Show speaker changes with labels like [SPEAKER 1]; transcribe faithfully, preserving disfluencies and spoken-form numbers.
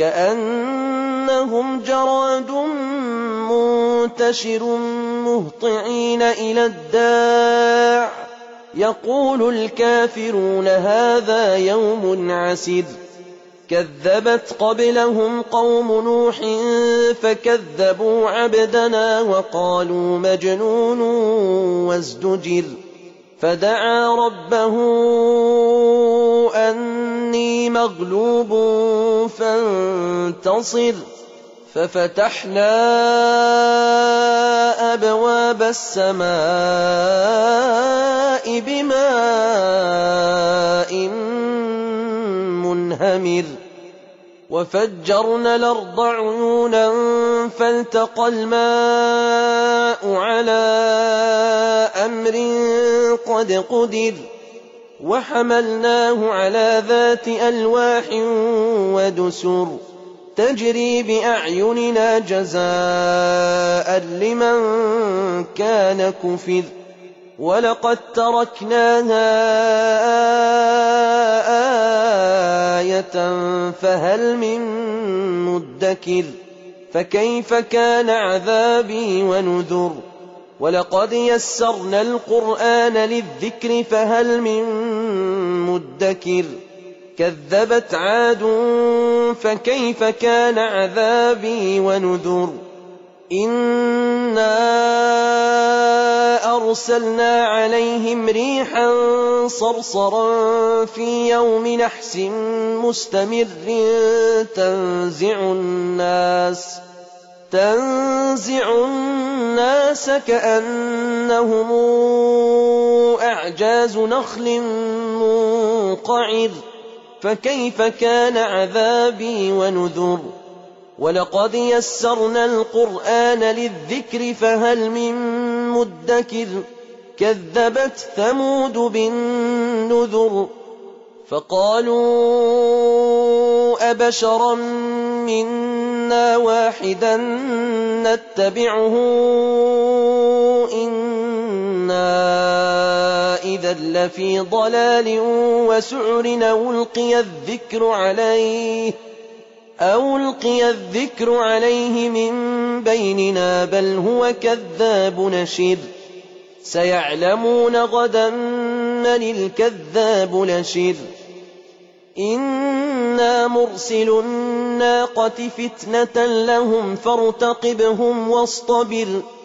[SPEAKER 1] كأنهم جراد منتشر مهطعين إلى الداع يقول الكافرون هذا يوم عسر كذبت قبلهم قوم نوح فكذبوا عبدنا وقالوا مجنون وازدجر فدعا ربه أني مغلوب فانتصر ففتحنا أبواب السماء بماء منهمر وفجرنا الأرض عيونا فالتقى الماء على أمر قد قدر وحملناه على ذات ألواح ودسر تجري بأعيننا جزاء لمن كان كفر ولقد تركناها آية فهل من مدكر فكيف كان عذابي ونذر ولقد يسرنا القرآن للذكر فهل من مدكر كذبت عاد فكيف كان عذابي ونذر إنا أرسلنا عليهم ريحا صرصرا في يوم نحس مستمر تنزع الناس تنزع الناس كأنهم أعجاز نخل منقعر فكيف كان عذابي ونذر ولقد يسرنا القرآن للذكر فهل من مدكر كذبت ثمود بالنذر فقالوا أبشرا منا واحدا نتبعه إنا إذا لفي ضلال وسعر أو ألقي الذكر عليه أو ألقي الذكر عليه من بيننا بل هو كذاب نشر سيعلمون غدا من الكذاب نشر إنا مرسل الناقة فتنة لهم فارتقبهم واصطبر